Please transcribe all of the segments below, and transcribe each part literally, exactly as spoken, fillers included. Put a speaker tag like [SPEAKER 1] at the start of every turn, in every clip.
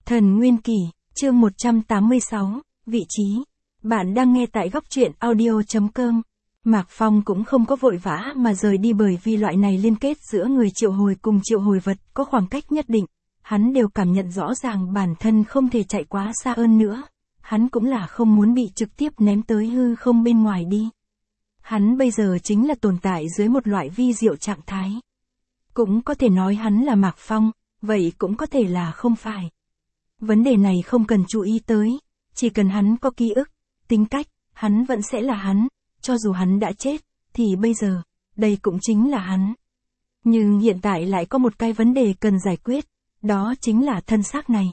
[SPEAKER 1] Thần Nguyên Kỷ, chương một trăm tám mươi sáu, vị trí. Bạn đang nghe tại góc truyện audio chấm com. Mạc Phong cũng không có vội vã mà rời đi bởi vì loại này liên kết giữa người triệu hồi cùng triệu hồi vật có khoảng cách nhất định. Hắn đều cảm nhận rõ ràng bản thân không thể chạy quá xa hơn nữa. Hắn cũng là không muốn bị trực tiếp ném tới hư không bên ngoài đi. Hắn bây giờ chính là tồn tại dưới một loại vi diệu trạng thái. Cũng có thể nói hắn là Mạc Phong, vậy cũng có thể là không phải. Vấn đề này không cần chú ý tới, chỉ cần hắn có ký ức, tính cách, hắn vẫn sẽ là hắn, cho dù hắn đã chết, thì bây giờ, đây cũng chính là hắn. Nhưng hiện tại lại có một cái vấn đề cần giải quyết, đó chính là thân xác này.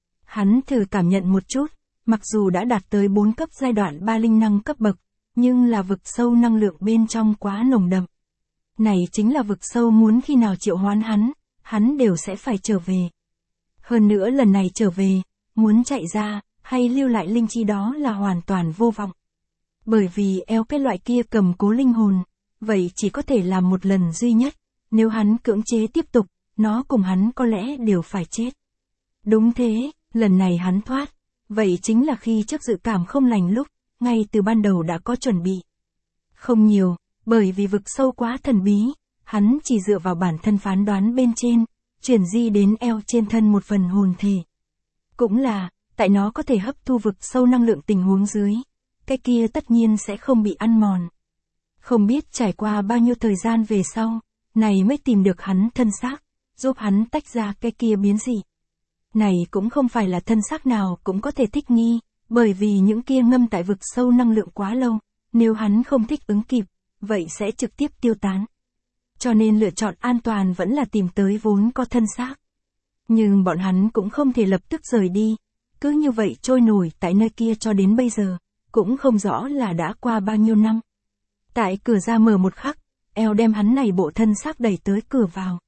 [SPEAKER 1] Hắn thử cảm nhận một chút, mặc dù đã đạt tới bốn cấp giai đoạn ba linh năng cấp bậc, nhưng là vực sâu năng lượng bên trong quá nồng đậm. Này chính là vực sâu muốn khi nào triệu hoán hắn, hắn đều sẽ phải trở về. Hơn nữa lần này trở về, muốn chạy ra, hay lưu lại linh chi đó là hoàn toàn vô vọng. Bởi vì eo cái loại kia cầm cố linh hồn, vậy chỉ có thể làm một lần duy nhất, nếu hắn cưỡng chế tiếp tục, nó cùng hắn có lẽ đều phải chết. Đúng thế, lần này hắn thoát, vậy chính là khi trước dự cảm không lành lúc, ngay từ ban đầu đã có chuẩn bị. Không nhiều, bởi vì vực sâu quá thần bí, hắn chỉ dựa vào bản thân phán đoán bên trên, chuyển di đến eo trên thân một phần hồn thể. Cũng là, tại nó có thể hấp thu vực sâu năng lượng tình huống dưới, cái kia tất nhiên sẽ không bị ăn mòn. Không biết trải qua bao nhiêu thời gian về sau, này mới tìm được hắn thân xác, giúp hắn tách ra cái kia biến dị. Này cũng không phải là thân xác nào cũng có thể thích nghi, bởi vì những kia ngâm tại vực sâu năng lượng quá lâu, nếu hắn không thích ứng kịp, vậy sẽ trực tiếp tiêu tán. Cho nên lựa chọn an toàn vẫn là tìm tới vốn có thân xác. Nhưng bọn hắn cũng không thể lập tức rời đi, cứ như vậy trôi nổi tại nơi kia cho đến bây giờ, cũng không rõ là đã qua bao nhiêu năm. Tại cửa ra mở một khắc, eo đem hắn này bộ thân xác đẩy tới cửa vào.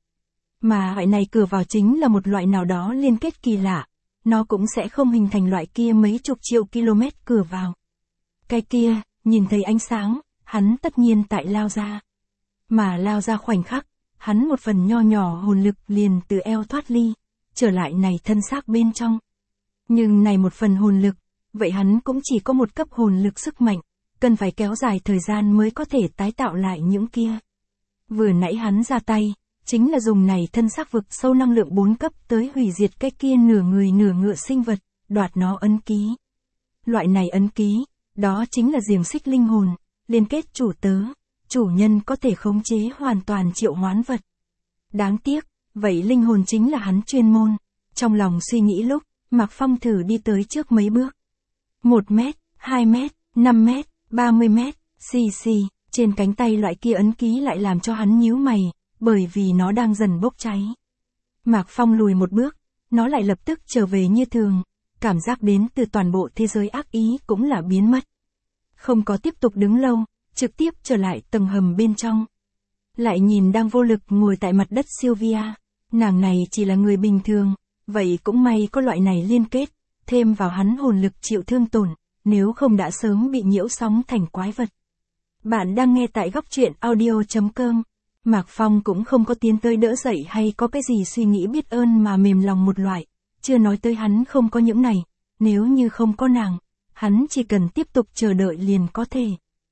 [SPEAKER 1] Mà loại này cửa vào chính là một loại nào đó liên kết kỳ lạ, nó cũng sẽ không hình thành loại kia mấy chục triệu km cửa vào. Cái kia, nhìn thấy ánh sáng, hắn tất nhiên tại lao ra. Mà lao ra khoảnh khắc, hắn một phần nho nhỏ hồn lực liền từ eo thoát ly, trở lại này thân xác bên trong. Nhưng này một phần hồn lực, vậy hắn cũng chỉ có một cấp hồn lực sức mạnh, cần phải kéo dài thời gian mới có thể tái tạo lại những kia. Vừa nãy hắn ra tay, chính là dùng này thân xác vực sâu năng lượng bốn cấp tới hủy diệt cái kia nửa người nửa ngựa sinh vật, đoạt nó ấn ký. Loại này ấn ký, đó chính là xiềng xích linh hồn, liên kết chủ tớ, chủ nhân có thể khống chế hoàn toàn triệu hoán vật. Đáng tiếc, vậy linh hồn chính là hắn chuyên môn. Trong lòng suy nghĩ lúc, Mạc Phong thử đi tới trước mấy bước. Một mét, hai mét, năm mét, ba mươi mét, xì xì, trên cánh tay loại kia ấn ký lại làm cho hắn nhíu mày, bởi vì nó đang dần bốc cháy. Mạc Phong lùi một bước, nó lại lập tức trở về như thường, cảm giác đến từ toàn bộ thế giới ác ý cũng là biến mất. Không có tiếp tục đứng lâu, trực tiếp trở lại tầng hầm bên trong. Lại nhìn đang vô lực ngồi tại mặt đất Sylvia, nàng này chỉ là người bình thường, vậy cũng may có loại này liên kết, thêm vào hắn hồn lực chịu thương tổn, nếu không đã sớm bị nhiễu sóng thành quái vật. Bạn đang nghe tại góc truyện audio chấm com. Mạc Phong cũng không có tiến tới đỡ dậy hay có cái gì suy nghĩ biết ơn mà mềm lòng một loại, chưa nói tới hắn không có những này, nếu như không có nàng, hắn chỉ cần tiếp tục chờ đợi liền có thể.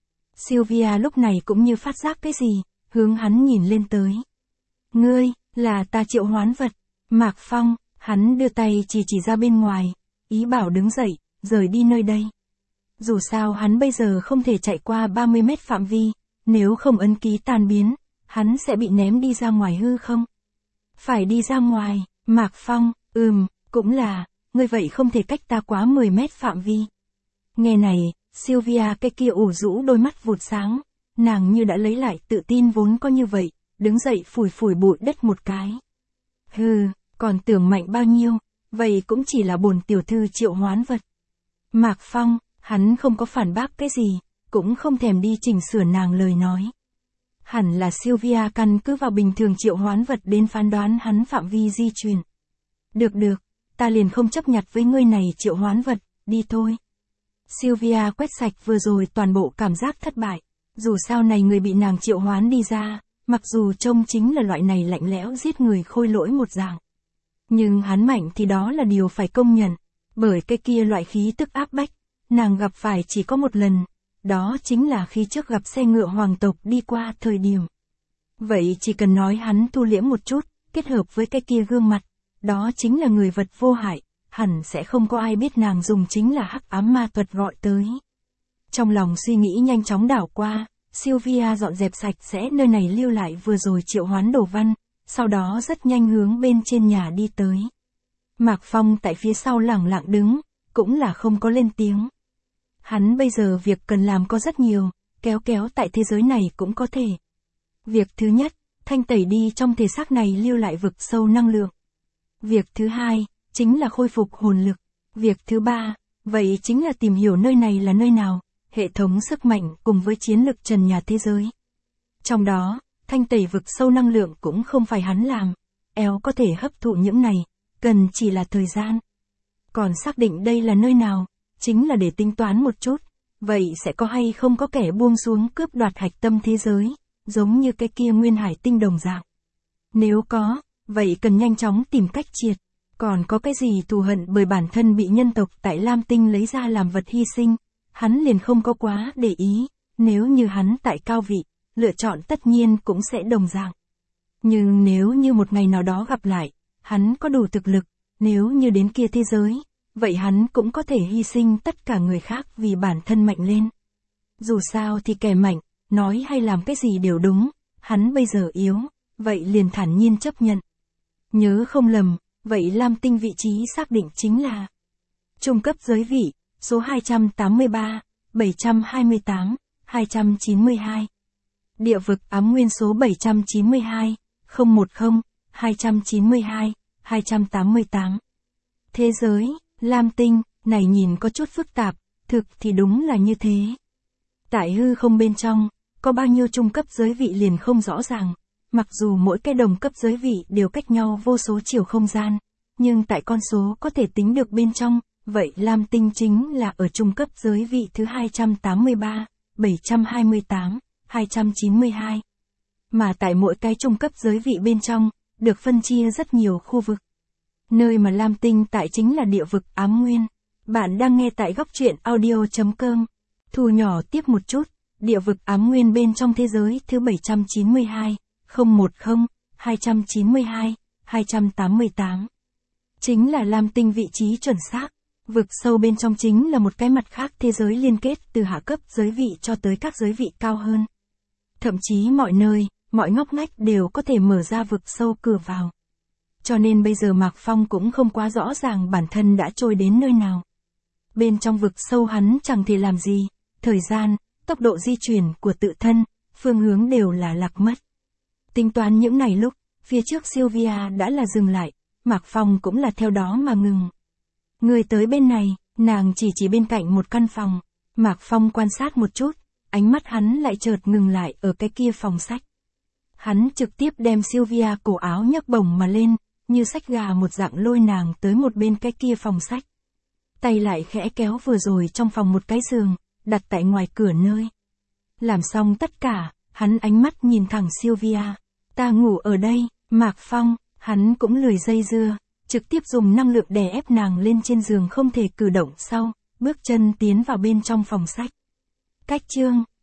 [SPEAKER 1] Sylvia lúc này cũng như phát giác cái gì, hướng hắn nhìn lên tới. Ngươi, là ta triệu hoán vật. Mạc Phong, hắn đưa tay chỉ chỉ ra bên ngoài, ý bảo đứng dậy, rời đi nơi đây. Dù sao hắn bây giờ không thể chạy qua ba mươi mét phạm vi, nếu không ấn ký tan biến, hắn sẽ bị ném đi ra ngoài hư không? Phải đi ra ngoài, Mạc Phong, ừm, cũng là, ngươi vậy không thể cách ta quá mười mét phạm vi. Nghe này, Sylvia cái kia ủ rũ đôi mắt vụt sáng, nàng như đã lấy lại tự tin vốn có như vậy, đứng dậy phủi phủi bụi đất một cái. Hừ, còn tưởng mạnh bao nhiêu, vậy cũng chỉ là bổn tiểu thư triệu hoán vật. Mạc Phong, hắn không có phản bác cái gì, cũng không thèm đi chỉnh sửa nàng lời nói. Hẳn là Sylvia căn cứ vào bình thường triệu hoán vật đến phán đoán hắn phạm vi di chuyển. Được được, ta liền không chấp nhặt với ngươi này triệu hoán vật, đi thôi. Sylvia quét sạch vừa rồi toàn bộ cảm giác thất bại, dù sao này người bị nàng triệu hoán đi ra, mặc dù trông chính là loại này lạnh lẽo giết người khôi lỗi một dạng. Nhưng hắn mạnh thì đó là điều phải công nhận, bởi cái kia loại khí tức áp bách, nàng gặp phải chỉ có một lần, đó chính là khi trước gặp xe ngựa hoàng tộc đi qua thời điểm. Vậy chỉ cần nói hắn thu liễm một chút, kết hợp với cái kia gương mặt, đó chính là người vật vô hại, hẳn sẽ không có ai biết nàng dùng chính là hắc ám ma thuật gọi tới. Trong lòng suy nghĩ nhanh chóng đảo qua, Sylvia dọn dẹp sạch sẽ nơi này lưu lại vừa rồi triệu hoán đồ văn, sau đó rất nhanh hướng bên trên nhà đi tới. Mạc Phong tại phía sau lẳng lặng đứng, cũng là không có lên tiếng. Hắn bây giờ việc cần làm có rất nhiều, kéo kéo tại thế giới này cũng có thể. Việc thứ nhất, thanh tẩy đi trong thể xác này lưu lại vực sâu năng lượng. Việc thứ hai, chính là khôi phục hồn lực. Việc thứ ba, vậy chính là tìm hiểu nơi này là nơi nào, hệ thống sức mạnh cùng với chiến lực trần nhà thế giới. Trong đó, thanh tẩy vực sâu năng lượng cũng không phải hắn làm, eo có thể hấp thụ những này, cần chỉ là thời gian. Còn xác định đây là nơi nào, chính là để tính toán một chút, vậy sẽ có hay không có kẻ buông xuống cướp đoạt hạch tâm thế giới, giống như cái kia nguyên hải tinh đồng dạng. Nếu có, vậy cần nhanh chóng tìm cách triệt. Còn có cái gì thù hận bởi bản thân bị nhân tộc tại Lam Tinh lấy ra làm vật hy sinh, hắn liền không có quá để ý, nếu như hắn tại cao vị, lựa chọn tất nhiên cũng sẽ đồng dạng. Nhưng nếu như một ngày nào đó gặp lại, hắn có đủ thực lực, nếu như đến kia thế giới, vậy hắn cũng có thể hy sinh tất cả người khác vì bản thân mạnh lên. Dù sao thì kẻ mạnh, nói hay làm cái gì đều đúng, hắn bây giờ yếu, vậy liền thản nhiên chấp nhận. Nhớ không lầm, vậy Lam Tinh vị trí xác định chính là trung cấp giới vị, số hai trăm tám mươi ba, bảy trăm hai mươi tám, hai trăm chín mươi hai. Địa vực ám nguyên số bảy trăm chín mươi hai, không một không, hai trăm chín mươi hai, hai trăm tám mươi tám. Thế giới, Lam Tinh, này nhìn có chút phức tạp, thực thì đúng là như thế. Tại hư không bên trong, có bao nhiêu trung cấp giới vị liền không rõ ràng, mặc dù mỗi cái đồng cấp giới vị đều cách nhau vô số chiều không gian, nhưng tại con số có thể tính được bên trong, vậy Lam Tinh chính là ở trung cấp giới vị thứ hai trăm tám mươi ba, bảy trăm hai mươi tám, hai trăm chín mươi hai. Mà tại mỗi cái trung cấp giới vị bên trong, được phân chia rất nhiều khu vực. Nơi mà Lam Tinh tại chính là địa vực ám nguyên. Bạn đang nghe tại góc truyện audio chấm com. Thu nhỏ tiếp một chút, địa vực ám nguyên bên trong thế giới thứ bảy trăm chín mươi hai, không một không, hai trăm chín mươi hai, hai trăm tám mươi tám. Chính là Lam Tinh vị trí chuẩn xác. Vực sâu bên trong chính là một cái mặt khác thế giới liên kết từ hạ cấp giới vị cho tới các giới vị cao hơn. Thậm chí mọi nơi, mọi ngóc ngách đều có thể mở ra vực sâu cửa vào. Cho nên bây giờ Mạc Phong cũng không quá rõ ràng bản thân đã trôi đến nơi nào. Bên trong vực sâu hắn chẳng thể làm gì, thời gian, tốc độ di chuyển của tự thân, phương hướng đều là lạc mất. Tính toán những này lúc, phía trước Sylvia đã là dừng lại, Mạc Phong cũng là theo đó mà ngừng. Người tới bên này, nàng chỉ chỉ bên cạnh một căn phòng, Mạc Phong quan sát một chút, ánh mắt hắn lại chợt ngừng lại ở cái kia phòng sách. Hắn trực tiếp đem Sylvia cổ áo nhấc bổng mà lên, như sách gà một dạng lôi nàng tới một bên cái kia phòng sách. Tay lại khẽ kéo vừa rồi trong phòng một cái giường, đặt tại ngoài cửa nơi. Làm xong tất cả, hắn ánh mắt nhìn thẳng Sylvia. Ta ngủ ở đây, Mạc Phong, hắn cũng lười dây dưa, trực tiếp dùng năng lượng đè ép nàng lên trên giường không thể cử động sau, bước chân tiến vào bên trong phòng sách. Cách chương,